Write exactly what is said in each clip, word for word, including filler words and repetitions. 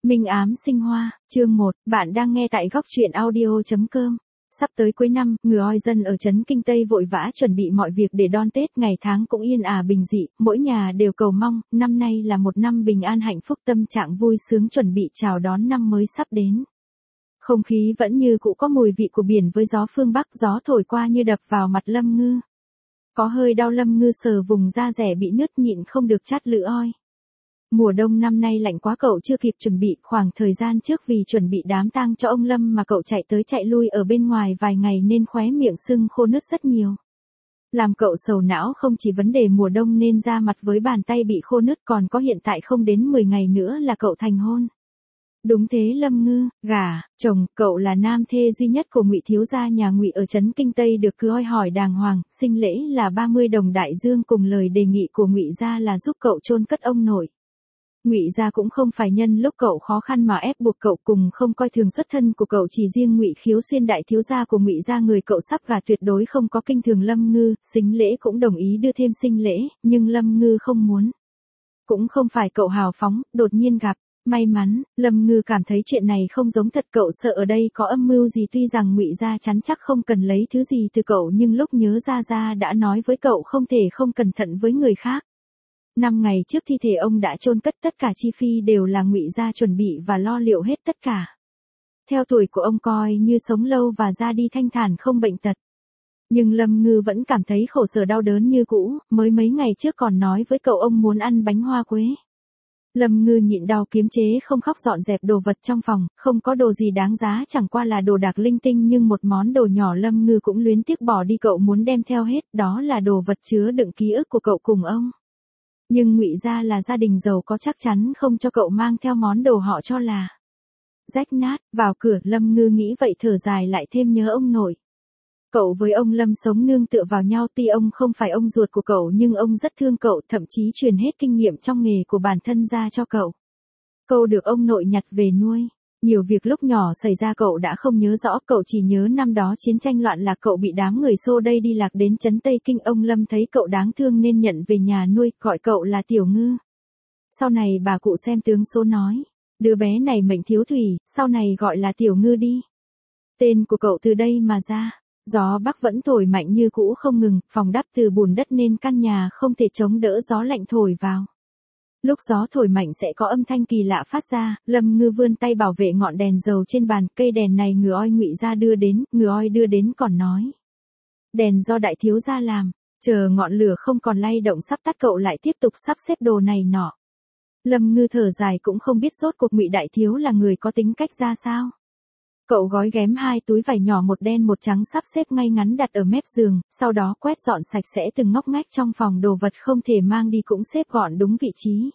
Minh ám sinh hoa, chương một, bạn đang nghe tại góc truyện audio chấm com. Sắp tới cuối năm, người oi dân ở trấn Kinh Tây vội vã chuẩn bị mọi việc để đón Tết, ngày tháng cũng yên ả bình dị, mỗi nhà đều cầu mong, năm nay là một năm bình an hạnh phúc, tâm trạng vui sướng chuẩn bị chào đón năm mới sắp đến. Không khí vẫn như cũ có mùi vị của biển với gió phương Bắc, gió thổi qua như đập vào mặt Lâm Ngư. Có hơi đau, Lâm Ngư sờ vùng da rẻ bị nứt nhịn không được chát lưỡi oi. Mùa đông năm nay lạnh quá, cậu chưa kịp chuẩn bị, khoảng thời gian trước vì chuẩn bị đám tang cho ông Lâm mà cậu chạy tới chạy lui ở bên ngoài vài ngày nên khóe miệng sưng khô nứt rất nhiều. Làm cậu sầu não không chỉ vấn đề mùa đông nên da mặt với bàn tay bị khô nứt, còn có hiện tại không đến mười ngày nữa là cậu thành hôn. Đúng thế Lâm Ngư, gả, chồng, cậu là nam thê duy nhất của Ngụy thiếu gia nhà Ngụy ở trấn Kinh Tây, được cứ oi hỏi đàng hoàng, sinh lễ là ba mươi đồng đại dương, cùng lời đề nghị của Ngụy gia là giúp cậu chôn cất ông nội. Ngụy gia cũng không phải nhân lúc cậu khó khăn mà ép buộc cậu, cùng không coi thường xuất thân của cậu, chỉ riêng Ngụy Khiếu Xuyên đại thiếu gia của Ngụy gia, người cậu sắp gả, tuyệt đối không có kinh thường Lâm Ngư, sính lễ cũng đồng ý đưa thêm sinh lễ, nhưng Lâm Ngư không muốn. Cũng không phải cậu hào phóng, đột nhiên gặp. May mắn, Lâm Ngư cảm thấy chuyện này không giống thật, cậu sợ ở đây có âm mưu gì, tuy rằng Ngụy gia chắn chắc không cần lấy thứ gì từ cậu, nhưng lúc nhớ ra ra đã nói với cậu không thể không cẩn thận với người khác. Năm ngày trước thi thể ông đã chôn cất, tất cả chi phí đều là Ngụy gia chuẩn bị và lo liệu hết tất cả. Theo tuổi của ông coi như sống lâu và ra đi thanh thản không bệnh tật. Nhưng Lâm Ngư vẫn cảm thấy khổ sở đau đớn như cũ, mới mấy ngày trước còn nói với cậu ông muốn ăn bánh hoa quế. Lâm Ngư nhịn đau kiềm chế không khóc, dọn dẹp đồ vật trong phòng, không có đồ gì đáng giá, chẳng qua là đồ đạc linh tinh, nhưng một món đồ nhỏ Lâm Ngư cũng luyến tiếc bỏ đi, cậu muốn đem theo hết, đó là đồ vật chứa đựng ký ức của cậu cùng ông. Nhưng Ngụy gia là gia đình giàu có, chắc chắn không cho cậu mang theo món đồ họ cho là rách nát. Vào cửa, Lâm Ngư nghĩ vậy thở dài, lại thêm nhớ ông nội. Cậu với ông Lâm sống nương tựa vào nhau, tuy ông không phải ông ruột của cậu nhưng ông rất thương cậu, thậm chí truyền hết kinh nghiệm trong nghề của bản thân ra cho cậu. Cậu được ông nội nhặt về nuôi. Nhiều việc lúc nhỏ xảy ra cậu đã không nhớ rõ, cậu chỉ nhớ năm đó chiến tranh loạn lạc, cậu bị đám người xô đây đi lạc đến trấn Tây Kinh, ông Lâm thấy cậu đáng thương nên nhận về nhà nuôi, gọi cậu là Tiểu Ngư. Sau này bà cụ xem tướng số nói, đứa bé này mệnh thiếu thủy, sau này gọi là Tiểu Ngư đi. Tên của cậu từ đây mà ra. Gió bắc vẫn thổi mạnh như cũ không ngừng, phòng đắp từ bùn đất nên căn nhà không thể chống đỡ gió lạnh thổi vào. Lúc gió thổi mạnh sẽ có âm thanh kỳ lạ phát ra. Lâm Ngư vươn tay bảo vệ ngọn đèn dầu trên bàn, cây đèn này người oi Ngụy gia đưa đến, người oi đưa đến còn nói. Đèn do đại thiếu gia làm. Chờ ngọn lửa không còn lay động sắp tắt, cậu lại tiếp tục sắp xếp đồ này nọ. Lâm Ngư thở dài, cũng không biết rốt cuộc Ngụy đại thiếu là người có tính cách ra sao. Cậu gói ghém hai túi vải nhỏ, một đen một trắng, sắp xếp ngay ngắn đặt ở mép giường, sau đó quét dọn sạch sẽ từng ngóc ngách trong phòng, đồ vật không thể mang đi cũng xếp gọn đúng vị trí.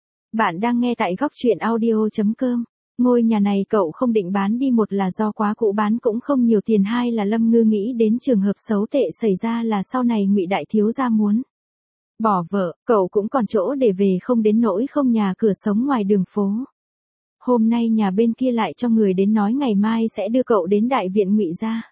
Bạn đang nghe tại góc truyện audio chấm com. Ngôi nhà này cậu không định bán đi, một là do quá cũ, bán cũng không nhiều tiền, hai là Lâm Ngư nghĩ đến trường hợp xấu tệ xảy ra là sau này Ngụy đại thiếu gia muốn bỏ vợ, cậu cũng còn chỗ để về, không đến nỗi không nhà cửa sống ngoài đường phố. Hôm nay nhà bên kia lại cho người đến nói ngày mai sẽ đưa cậu đến đại viện Ngụy gia.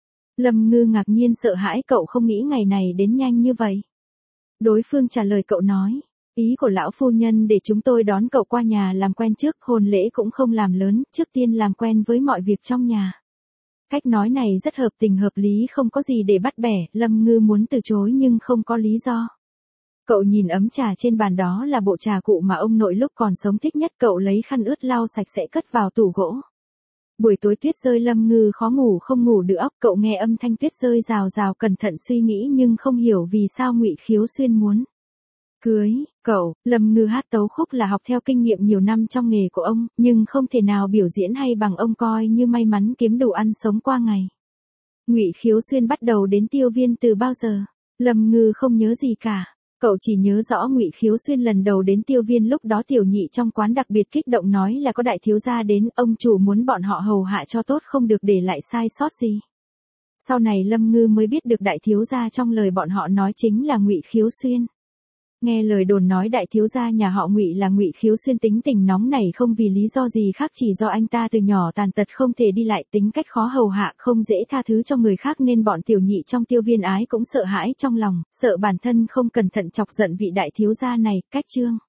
Lâm Ngư ngạc nhiên sợ hãi, cậu không nghĩ ngày này đến nhanh như vậy. Đối phương trả lời cậu nói, ý của lão phu nhân để chúng tôi đón cậu qua nhà làm quen trước, hôn lễ cũng không làm lớn, trước tiên làm quen với mọi việc trong nhà. Cách nói này rất hợp tình hợp lý, không có gì để bắt bẻ. Lâm Ngư muốn từ chối nhưng không có lý do. Cậu nhìn ấm trà trên bàn, đó là bộ trà cụ mà ông nội lúc còn sống thích nhất, cậu lấy khăn ướt lau sạch sẽ cất vào tủ gỗ. Buổi tối tuyết rơi, Lâm Ngư khó ngủ không ngủ được óc, cậu nghe âm thanh tuyết rơi rào rào, cẩn thận suy nghĩ nhưng không hiểu vì sao Ngụy Khiếu Xuyên muốn cưới cậu. Lâm Ngư hát tấu khúc là học theo kinh nghiệm nhiều năm trong nghề của ông, nhưng không thể nào biểu diễn hay bằng ông, coi như may mắn kiếm đủ ăn sống qua ngày. Ngụy Khiếu Xuyên bắt đầu đến Tiêu Viên từ bao giờ? Lâm Ngư không nhớ gì cả. Cậu chỉ nhớ rõ Ngụy Khiếu Xuyên lần đầu đến Tiêu Viên, lúc đó Tiểu Nhị trong quán đặc biệt kích động nói là có đại thiếu gia đến, ông chủ muốn bọn họ hầu hạ cho tốt, không được để lại sai sót gì. Sau này Lâm Ngư mới biết được đại thiếu gia trong lời bọn họ nói chính là Ngụy Khiếu Xuyên. Nghe lời đồn nói đại thiếu gia nhà họ Ngụy là Ngụy Khiếu Xuyên, tính tình nóng nảy không vì lý do gì khác, chỉ do anh ta từ nhỏ tàn tật không thể đi lại, tính cách khó hầu hạ, không dễ tha thứ cho người khác, nên bọn tiểu nhị trong Tiêu Viên ái cũng sợ hãi trong lòng, sợ bản thân không cẩn thận chọc giận vị đại thiếu gia này. Cách chương